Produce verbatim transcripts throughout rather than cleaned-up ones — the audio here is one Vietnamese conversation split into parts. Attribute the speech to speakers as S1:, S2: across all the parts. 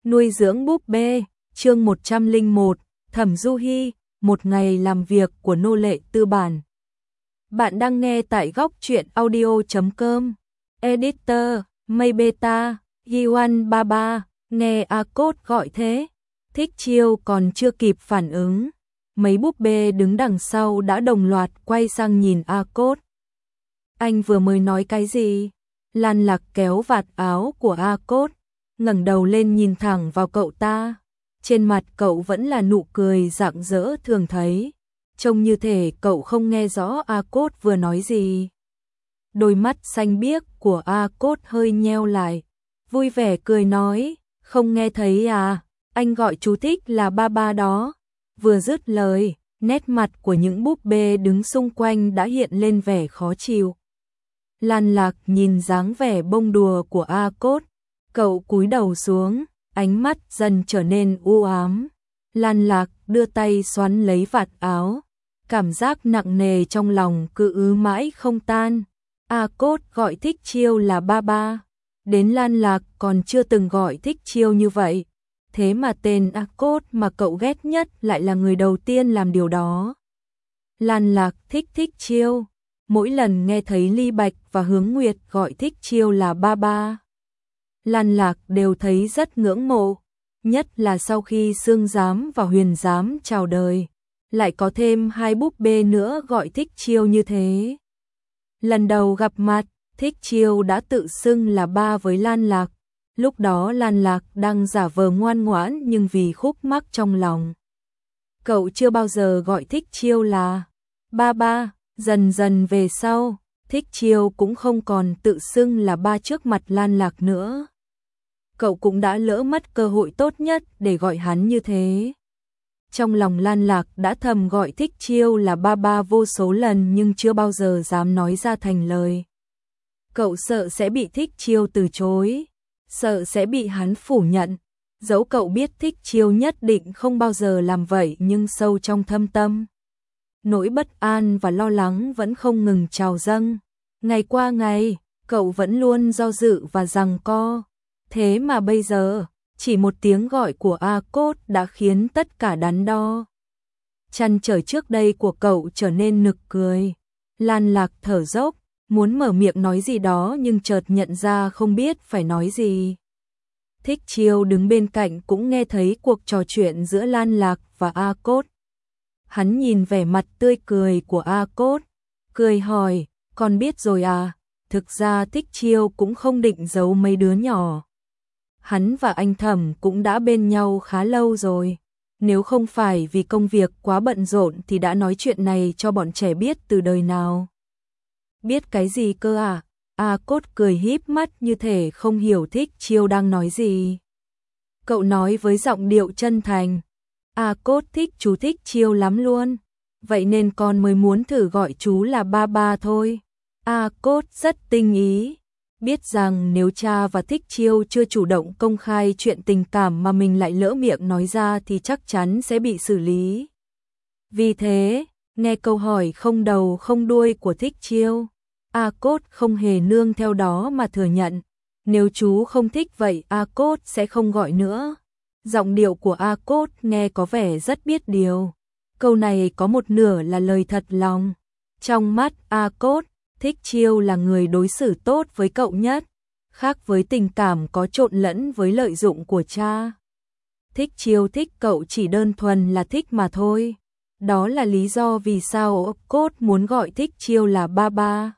S1: Nuôi dưỡng búp bê, chương một trăm lẻ một, Thẩm Du Hi, một ngày làm việc của nô lệ tư bản. Bạn đang nghe tại góc truyện audio chấm com. Editor, Mây Beta, Yiwan ba ba, nghe A Cốt gọi thế. Thích Chiêu còn chưa kịp phản ứng. Mấy búp bê đứng đằng sau đã đồng loạt quay sang nhìn A Cốt. Anh vừa mới nói cái gì? Lan Lạc kéo vạt áo của A Cốt, ngẩng đầu lên nhìn thẳng vào cậu ta. Trên mặt cậu vẫn là nụ cười rạng rỡ thường thấy, trông như thể cậu không nghe rõ A Cốt vừa nói gì. Đôi mắt xanh biếc của A Cốt hơi nheo lại, vui vẻ cười nói, không nghe thấy à, anh gọi chú Thích là ba ba đó. Vừa dứt lời, nét mặt của những búp bê đứng xung quanh đã hiện lên vẻ khó chịu. Lan Lạc nhìn dáng vẻ bông đùa của A Cốt, cậu cúi đầu xuống, ánh mắt dần trở nên u ám. Lan Lạc đưa tay xoắn lấy vạt áo, cảm giác nặng nề trong lòng cứ ứ mãi không tan. A Cốt gọi Thích Chiêu là ba ba, đến Lan Lạc còn chưa từng gọi Thích Chiêu như vậy. Thế mà tên A Cốt mà cậu ghét nhất lại là người đầu tiên làm điều đó. Lan Lạc thích Thích Chiêu, mỗi lần nghe thấy Ly Bạch và Hướng Nguyệt gọi Thích Chiêu là ba ba, Lan Lạc đều thấy rất ngưỡng mộ, nhất là sau khi Sương Giám và Huyền Giám chào đời, lại có thêm hai búp bê nữa gọi Thích Chiêu như thế. Lần đầu gặp mặt, Thích Chiêu đã tự xưng là ba với Lan Lạc, lúc đó Lan Lạc đang giả vờ ngoan ngoãn nhưng vì khúc mắc trong lòng. Cậu chưa bao giờ gọi Thích Chiêu là ba ba, dần dần về sau, Thích Chiêu cũng không còn tự xưng là ba trước mặt Lan Lạc nữa. Cậu cũng đã lỡ mất cơ hội tốt nhất để gọi hắn như thế. Trong lòng Lan Lạc đã thầm gọi Thích Chiêu là ba ba vô số lần nhưng chưa bao giờ dám nói ra thành lời. Cậu sợ sẽ bị Thích Chiêu từ chối, sợ sẽ bị hắn phủ nhận. Dẫu cậu biết Thích Chiêu nhất định không bao giờ làm vậy nhưng sâu trong thâm tâm, nỗi bất an và lo lắng vẫn không ngừng trào dâng. Ngày qua ngày, cậu vẫn luôn do dự và giằng co. Thế mà bây giờ, chỉ một tiếng gọi của A Cốt đã khiến tất cả đắn đo. Trăn trở trước đây của cậu trở nên nực cười. Lan Lạc thở dốc, muốn mở miệng nói gì đó nhưng chợt nhận ra không biết phải nói gì. Thích Chiêu đứng bên cạnh cũng nghe thấy cuộc trò chuyện giữa Lan Lạc và A Cốt. Hắn nhìn vẻ mặt tươi cười của A Cốt, cười hỏi, con biết rồi à? Thực ra Thích Chiêu cũng không định giấu mấy đứa nhỏ. Hắn và anh Thẩm cũng đã bên nhau khá lâu rồi. Nếu không phải vì công việc quá bận rộn thì đã nói chuyện này cho bọn trẻ biết từ đời nào. Biết cái gì cơ à? A Cốt cười híp mắt như thể không hiểu Thích Chiêu đang nói gì. Cậu nói với giọng điệu chân thành. A Cốt thích chú Thích Chiêu lắm luôn. Vậy nên con mới muốn thử gọi chú là ba ba thôi. A Cốt rất tinh ý, biết rằng nếu cha và Thích Chiêu chưa chủ động công khai chuyện tình cảm mà mình lại lỡ miệng nói ra thì chắc chắn sẽ bị xử lý. Vì thế, nghe câu hỏi không đầu không đuôi của Thích Chiêu, A Cốt không hề nương theo đó mà thừa nhận. Nếu chú không thích vậy A Cốt sẽ không gọi nữa. Giọng điệu của A Cốt nghe có vẻ rất biết điều. Câu này có một nửa là lời thật lòng. Trong mắt A Cốt, Thích Chiêu là người đối xử tốt với cậu nhất, khác với tình cảm có trộn lẫn với lợi dụng của cha. Thích Chiêu thích cậu chỉ đơn thuần là thích mà thôi. Đó là lý do vì sao A Cốt muốn gọi Thích Chiêu là ba ba.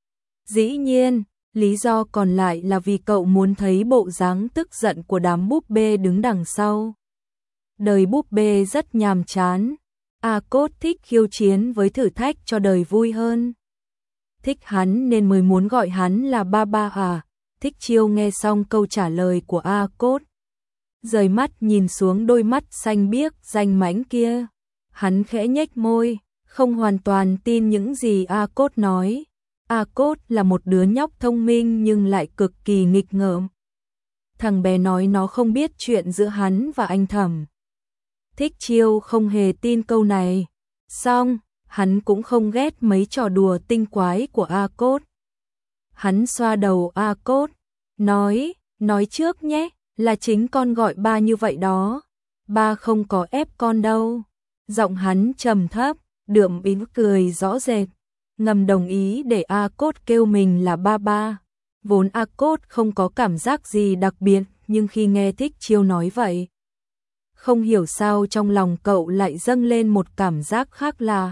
S1: Dĩ nhiên, lý do còn lại là vì cậu muốn thấy bộ dáng tức giận của đám búp bê đứng đằng sau. Đời búp bê rất nhàm chán. A Cốt thích khiêu chiến với thử thách cho đời vui hơn. Thích hắn nên mới muốn gọi hắn là ba ba à? Thích Chiêu nghe xong câu trả lời của A Cốt, rời mắt nhìn xuống đôi mắt xanh biếc danh mãnh kia. Hắn khẽ nhếch môi, không hoàn toàn tin những gì A Cốt nói. A Cốt là một đứa nhóc thông minh nhưng lại cực kỳ nghịch ngợm. Thằng bé nói nó không biết chuyện giữa hắn và anh Thẩm. Thích Chiêu không hề tin câu này. Xong, hắn cũng không ghét mấy trò đùa tinh quái của A Cốt. Hắn xoa đầu A Cốt, nói, nói trước nhé, Là chính con gọi ba như vậy đó. Ba không có ép con đâu. Giọng hắn trầm thấp, đượm ý cười rõ rệt, ngầm đồng ý để A Cốt kêu mình là ba ba. Vốn A Cốt không có cảm giác gì đặc biệt, nhưng khi nghe Thích Chiêu nói vậy, không hiểu sao trong lòng cậu lại dâng lên một cảm giác khác lạ.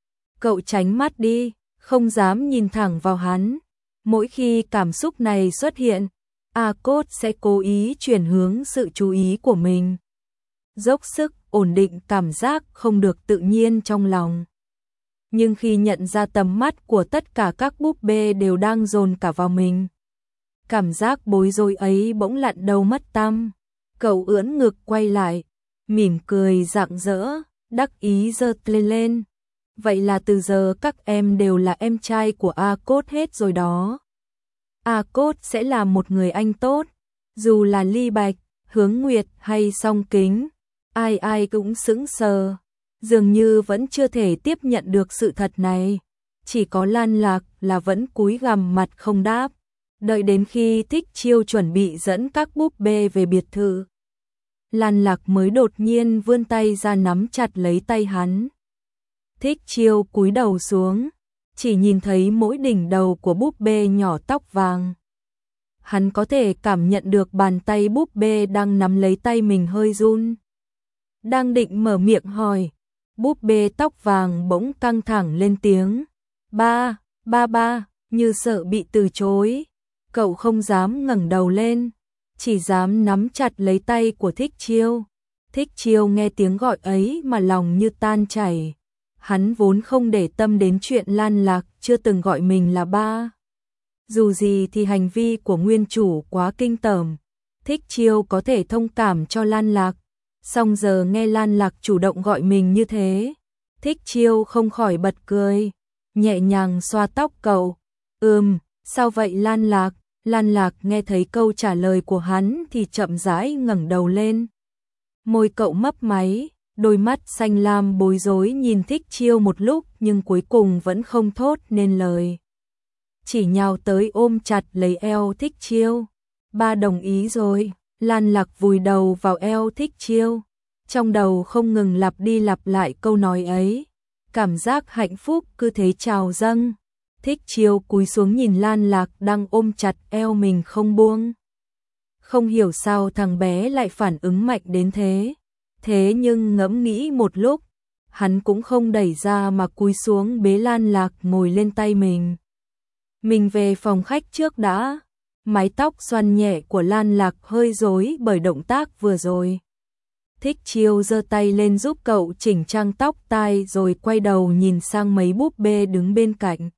S1: Cậu tránh mắt đi, không dám nhìn thẳng vào hắn. Mỗi khi cảm xúc này xuất hiện, A Cốt sẽ cố ý chuyển hướng sự chú ý của mình, dốc sức ổn định cảm giác không được tự nhiên trong lòng. Nhưng khi nhận ra tầm mắt của tất cả các búp bê đều đang dồn cả vào mình, cảm giác bối rối ấy bỗng lặn đâu mất tăm. Cậu ưỡn ngực quay lại, mỉm cười rạng rỡ, đắc ý giơ lên lên. Vậy là từ giờ các em đều là em trai của A Cốt hết rồi đó. A Cốt sẽ là một người anh tốt, dù là Ly Bạch, Hướng Nguyệt hay Song Kính, ai ai cũng sững sờ, dường như vẫn chưa thể tiếp nhận được sự thật này. Chỉ có Lan Lạc là vẫn cúi gằm mặt không đáp, đợi đến khi Thích Chiêu chuẩn bị dẫn các búp bê về biệt thự, Lan Lạc mới đột nhiên vươn tay ra nắm chặt lấy tay hắn. Thích Chiêu cúi đầu xuống, chỉ nhìn thấy mỗi đỉnh đầu của búp bê nhỏ tóc vàng. Hắn có thể cảm nhận được bàn tay búp bê đang nắm lấy tay mình hơi run. Đang định mở miệng hỏi, búp bê tóc vàng bỗng căng thẳng lên tiếng. Ba, ba ba, như sợ bị từ chối. Cậu không dám ngẩng đầu lên, chỉ dám nắm chặt lấy tay của Thích Chiêu. Thích Chiêu nghe tiếng gọi ấy mà lòng như tan chảy. Hắn vốn không để tâm đến chuyện Lan Lạc chưa từng gọi mình là ba. Dù gì thì hành vi của nguyên chủ quá kinh tởm, Thích Chiêu có thể thông cảm cho Lan Lạc. Song giờ nghe Lan Lạc chủ động gọi mình như thế, Thích Chiêu không khỏi bật cười, nhẹ nhàng xoa tóc cậu. Ừm, sao vậy Lan Lạc? Lan Lạc nghe thấy câu trả lời của hắn thì chậm rãi ngẩng đầu lên. Môi cậu mấp máy, đôi mắt xanh lam bối rối nhìn Thích Chiêu một lúc nhưng cuối cùng vẫn không thốt nên lời. Chỉ nhào tới ôm chặt lấy eo Thích Chiêu. Ba đồng ý rồi. Lan Lạc vùi đầu vào eo Thích Chiêu, trong đầu không ngừng lặp đi lặp lại câu nói ấy. Cảm giác hạnh phúc cứ thế trào dâng. Thích Chiêu cúi xuống nhìn Lan Lạc đang ôm chặt eo mình không buông. Không hiểu sao thằng bé lại phản ứng mạnh đến thế. Thế nhưng ngẫm nghĩ một lúc, hắn cũng không đẩy ra mà cúi xuống bế Lan Lạc ngồi lên tay mình. Mình về phòng khách trước đã. Mái tóc xoăn nhẹ của Lan Lạc hơi rối bởi động tác vừa rồi. Thích Chiêu giơ tay lên giúp cậu chỉnh trang tóc tai rồi quay đầu nhìn sang mấy búp bê đứng bên cạnh.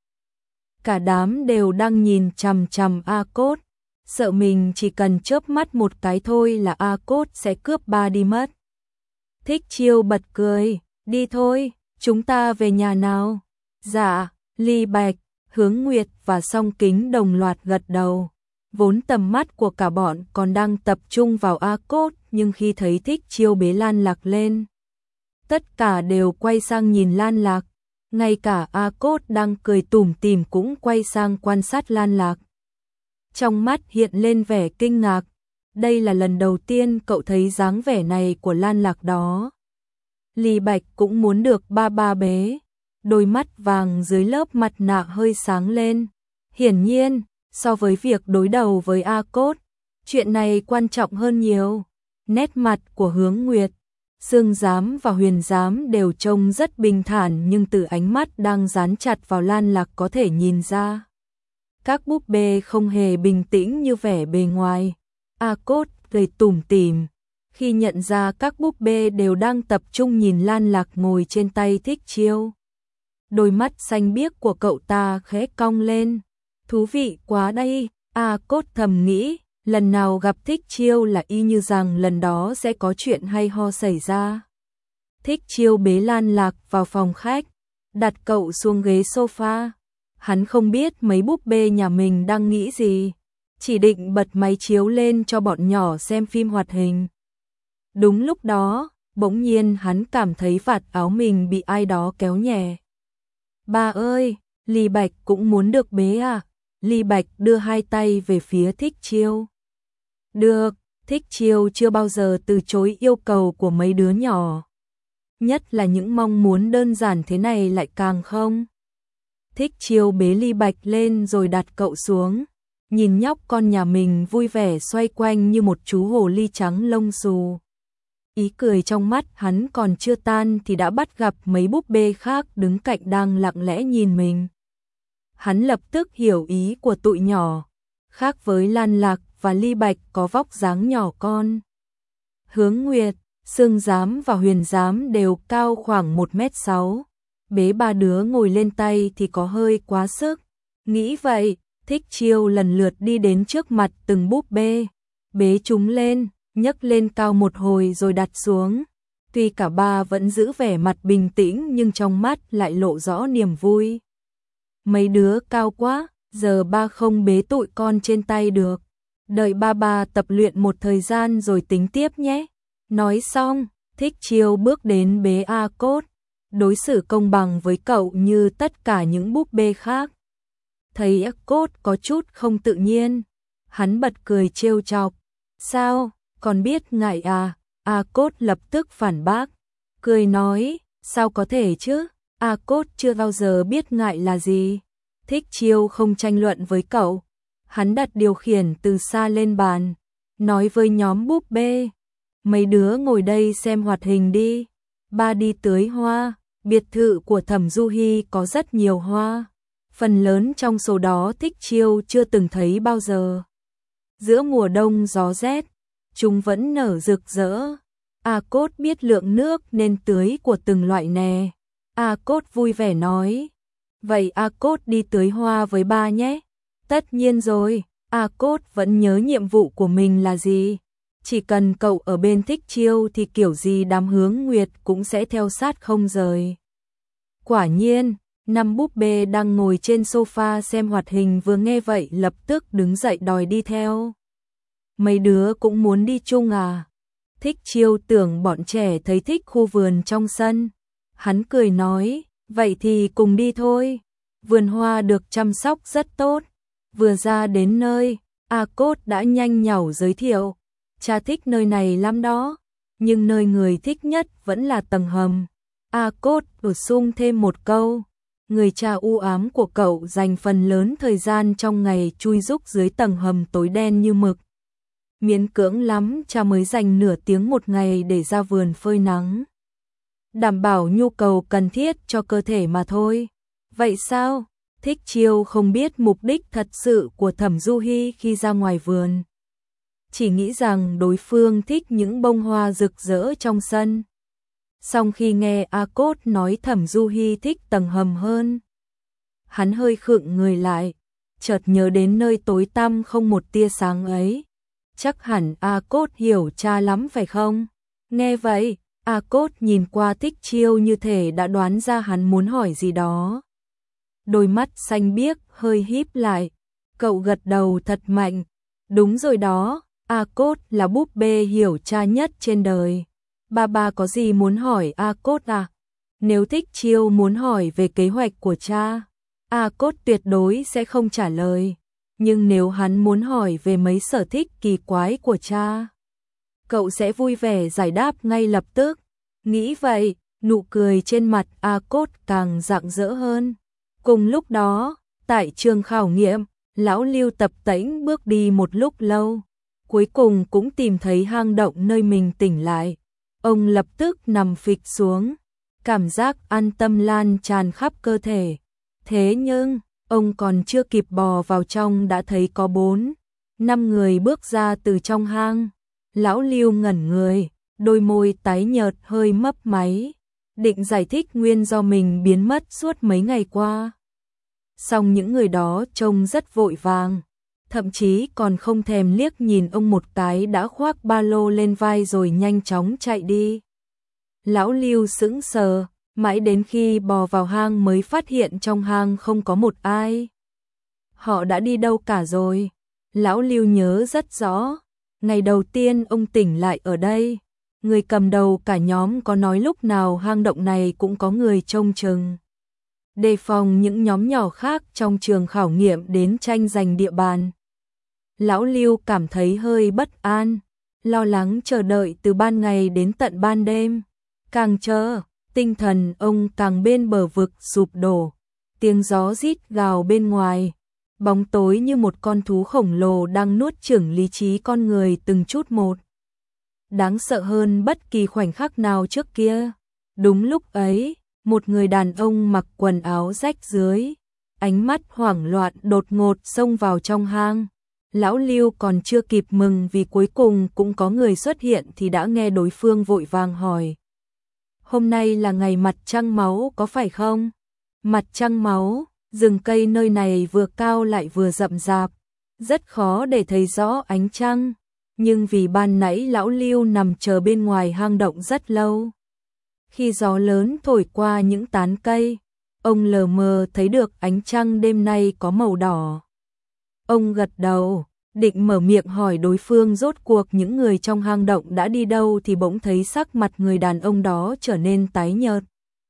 S1: Cả đám đều đang nhìn chằm chằm A Cốt, sợ mình chỉ cần chớp mắt một cái thôi là A Cốt sẽ cướp ba đi mất. Thích Chiêu bật cười, đi thôi, chúng ta về nhà nào. Dạ, Ly Bạch, Hướng Nguyệt và Song Kính đồng loạt gật đầu. Vốn tầm mắt của cả bọn còn đang tập trung vào A Cốt, nhưng khi thấy Thích Chiêu bế Lan Lạc lên, tất cả đều quay sang nhìn Lan Lạc. Ngay cả A Cốt đang cười tủm tỉm cũng quay sang quan sát Lan Lạc. Trong mắt hiện lên vẻ kinh ngạc. Đây là lần đầu tiên cậu thấy dáng vẻ này của Lan Lạc đó. Ly Bạch cũng muốn được ba ba bế. Đôi mắt vàng dưới lớp mặt nạ hơi sáng lên. Hiển nhiên, so với việc đối đầu với A Cốt, chuyện này quan trọng hơn nhiều. Nét mặt của Hướng Nguyệt, Sương Giám và Huyền Giám đều trông rất bình thản, nhưng từ ánh mắt đang dán chặt vào Lan Lạc có thể nhìn ra. Các búp bê không hề bình tĩnh như vẻ bề ngoài. A Cốt cười tủm tỉm khi nhận ra các búp bê đều đang tập trung nhìn Lan Lạc ngồi trên tay Thích Chiêu. Đôi mắt xanh biếc của cậu ta khẽ cong lên. Thú vị quá đây, A Cốt thầm nghĩ, lần nào gặp Thích Chiêu là y như rằng lần đó sẽ có chuyện hay ho xảy ra. Thích Chiêu bế Lan Lạc vào phòng khách, đặt cậu xuống ghế sofa. Hắn không biết mấy búp bê nhà mình đang nghĩ gì, chỉ định bật máy chiếu lên cho bọn nhỏ xem phim hoạt hình. Đúng lúc đó, bỗng nhiên hắn cảm thấy vạt áo mình bị ai đó kéo nhẹ. Ba ơi, Ly Bạch cũng muốn được bế à? Ly Bạch đưa hai tay về phía Thích Chiêu. Được, Thích Chiêu chưa bao giờ từ chối yêu cầu của mấy đứa nhỏ. Nhất là những mong muốn đơn giản thế này lại càng không. Thích Chiêu bế ly bạch lên rồi đặt cậu xuống, nhìn nhóc con nhà mình vui vẻ xoay quanh như một chú hồ ly trắng lông xù. Ý cười trong mắt hắn còn chưa tan thì đã bắt gặp mấy búp bê khác đứng cạnh đang lặng lẽ nhìn mình. Hắn lập tức hiểu ý của tụi nhỏ, khác với Lan Lạc và Ly Bạch có vóc dáng nhỏ con. Hướng Nguyệt, Sương Giám và Huyền Giám đều cao khoảng một mét sáu. Bế ba đứa ngồi lên tay thì có hơi quá sức. Nghĩ vậy, Thích Chiêu lần lượt đi đến trước mặt từng búp bê, bế chúng lên, nhấc lên cao một hồi rồi đặt xuống. Tuy cả ba vẫn giữ vẻ mặt bình tĩnh nhưng trong mắt lại lộ rõ niềm vui. Mấy đứa cao quá, giờ ba không bế tụi con trên tay được. Đợi ba ba tập luyện một thời gian rồi tính tiếp nhé. Nói xong, Thích Chiêu bước đến bế A Cốt, đối xử công bằng với cậu như tất cả những búp bê khác. Thấy A Cốt có chút không tự nhiên, hắn bật cười trêu chọc. Sao, còn biết ngại à? A Cốt lập tức phản bác, cười nói, sao có thể chứ? A Cốt chưa bao giờ biết ngại là gì. Thích Chiêu không tranh luận với cậu. Hắn đặt điều khiển từ xa lên bàn, nói với nhóm búp bê. Mấy đứa ngồi đây xem hoạt hình đi. Ba đi tưới hoa, biệt thự của Thẩm Du Hi có rất nhiều hoa. Phần lớn trong số đó Thích Chiêu chưa từng thấy bao giờ. Giữa mùa đông gió rét, chúng vẫn nở rực rỡ. A Cốt biết lượng nước nên tưới của từng loại nè. A Cốt vui vẻ nói. Vậy A Cốt đi tưới hoa với ba nhé. Tất nhiên rồi, A Cốt vẫn nhớ nhiệm vụ của mình là gì. Chỉ cần cậu ở bên Thích Chiêu thì kiểu gì đám Hướng Nguyệt cũng sẽ theo sát không rời. Quả nhiên, năm búp bê đang ngồi trên sofa xem hoạt hình vừa nghe vậy lập tức đứng dậy đòi đi theo. Mấy đứa cũng muốn đi chung à? Thích Chiêu tưởng bọn trẻ thấy thích khu vườn trong sân. Hắn cười nói, vậy thì cùng đi thôi. Vườn hoa được chăm sóc rất tốt. Vừa ra đến nơi, A Cốt đã nhanh nhảu giới thiệu. Cha thích nơi này lắm đó, nhưng nơi người thích nhất vẫn là tầng hầm. A Cốt bổ sung thêm một câu. Người cha u ám của cậu dành phần lớn thời gian trong ngày chui rúc dưới tầng hầm tối đen như mực. Miễn cưỡng lắm cha mới dành nửa tiếng một ngày để ra vườn phơi nắng. Đảm bảo nhu cầu cần thiết cho cơ thể mà thôi. Vậy sao? Thích Chiêu không biết mục đích thật sự của Thẩm Du Hi khi ra ngoài vườn. Chỉ nghĩ rằng đối phương thích những bông hoa rực rỡ trong sân. Song khi nghe A Cốt nói Thẩm Du Hi thích tầng hầm hơn, hắn hơi khựng người lại, chợt nhớ đến nơi tối tăm không một tia sáng ấy. Chắc hẳn A Cốt hiểu cha lắm phải không? Nghe vậy, A Cốt nhìn qua Thích Chiêu như thể đã đoán ra hắn muốn hỏi gì đó. Đôi mắt xanh biếc hơi híp lại, cậu gật đầu thật mạnh. Đúng rồi đó, A Cốt là búp bê hiểu cha nhất trên đời. Ba ba có gì muốn hỏi A Cốt à? Nếu Thích Chiêu muốn hỏi về kế hoạch của cha, A Cốt tuyệt đối sẽ không trả lời. Nhưng nếu hắn muốn hỏi về mấy sở thích kỳ quái của cha, cậu sẽ vui vẻ giải đáp ngay lập tức. Nghĩ vậy, nụ cười trên mặt A Cốt càng rạng rỡ hơn. Cùng lúc đó, tại trường khảo nghiệm, lão Lưu tập tễnh bước đi một lúc lâu, cuối cùng cũng tìm thấy hang động nơi mình tỉnh lại. Ông lập tức nằm phịch xuống, cảm giác an tâm lan tràn khắp cơ thể. Thế nhưng, ông còn chưa kịp bò vào trong đã thấy có bốn, năm người bước ra từ trong hang. Lão Lưu ngẩn người, đôi môi tái nhợt hơi mấp máy, định giải thích nguyên do mình biến mất suốt mấy ngày qua. Song những người đó trông rất vội vàng, thậm chí còn không thèm liếc nhìn ông một cái đã khoác ba lô lên vai rồi nhanh chóng chạy đi. Lão Lưu sững sờ, mãi đến khi bò vào hang mới phát hiện trong hang không có một ai. Họ đã đi đâu cả rồi? Lão Lưu nhớ rất rõ, ngày đầu tiên ông tỉnh lại ở đây, người cầm đầu cả nhóm có nói lúc nào hang động này cũng có người trông chừng, đề phòng những nhóm nhỏ khác trong trường khảo nghiệm đến tranh giành địa bàn. Lão Lưu cảm thấy hơi bất an, lo lắng chờ đợi từ ban ngày đến tận ban đêm. Càng chờ, tinh thần ông càng bên bờ vực sụp đổ. Tiếng gió rít gào bên ngoài, bóng tối như một con thú khổng lồ đang nuốt chửng lý trí con người từng chút một. Đáng sợ hơn bất kỳ khoảnh khắc nào trước kia. Đúng lúc ấy, một người đàn ông mặc quần áo rách rưới, ánh mắt hoảng loạn đột ngột xông vào trong hang. Lão Lưu còn chưa kịp mừng vì cuối cùng cũng có người xuất hiện thì đã nghe đối phương vội vàng hỏi. Hôm nay là ngày mặt trăng máu có phải không? Mặt trăng máu, rừng cây nơi này vừa cao lại vừa rậm rạp, rất khó để thấy rõ ánh trăng. Nhưng vì ban nãy lão Lưu nằm chờ bên ngoài hang động rất lâu. Khi gió lớn thổi qua những tán cây, ông lờ mờ thấy được ánh trăng đêm nay có màu đỏ. Ông gật đầu, định mở miệng hỏi đối phương rốt cuộc những người trong hang động đã đi đâu thì bỗng thấy sắc mặt người đàn ông đó trở nên tái nhợt.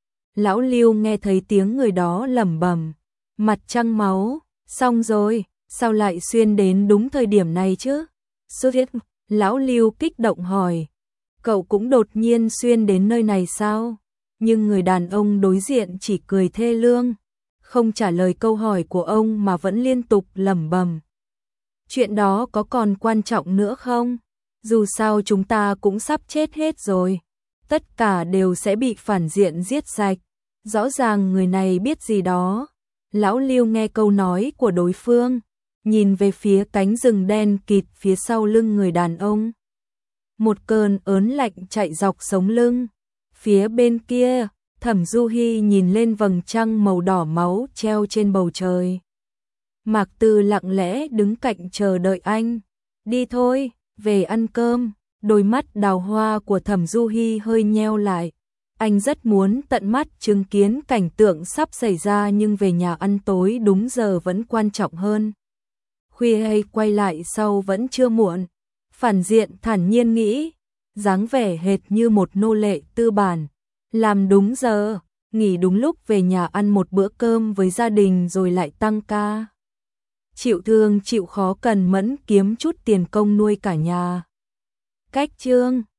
S1: Lão Lưu nghe thấy tiếng người đó lẩm bẩm, mặt trăng máu, xong rồi, sao lại xuyên đến đúng thời điểm này chứ? Xuất hiện, lão Lưu kích động hỏi, cậu cũng đột nhiên xuyên đến nơi này sao? Nhưng người đàn ông đối diện chỉ cười thê lương, không trả lời câu hỏi của ông mà vẫn liên tục lẩm bẩm. Chuyện đó có còn quan trọng nữa không? Dù sao chúng ta cũng sắp chết hết rồi. Tất cả đều sẽ bị phản diện giết sạch. Rõ ràng người này biết gì đó. Lão Lưu nghe câu nói của đối phương, nhìn về phía cánh rừng đen kịt phía sau lưng người đàn ông. Một cơn ớn lạnh chạy dọc sống lưng. Phía bên kia, Thẩm Du Hi nhìn lên vầng trăng màu đỏ máu treo trên bầu trời. Mạc Từ lặng lẽ đứng cạnh chờ đợi anh. Đi thôi, về ăn cơm. Đôi mắt đào hoa của Thẩm Du Hi hơi nheo lại. Anh rất muốn tận mắt chứng kiến cảnh tượng sắp xảy ra nhưng về nhà ăn tối đúng giờ vẫn quan trọng hơn. Khuya hay quay lại sau vẫn chưa muộn. Phản diện thản nhiên nghĩ, dáng vẻ hệt như một nô lệ tư bản. Làm đúng giờ, nghỉ đúng lúc về nhà ăn một bữa cơm với gia đình rồi lại tăng ca. Chịu thương chịu khó cần mẫn kiếm chút tiền công nuôi cả nhà. Cách chương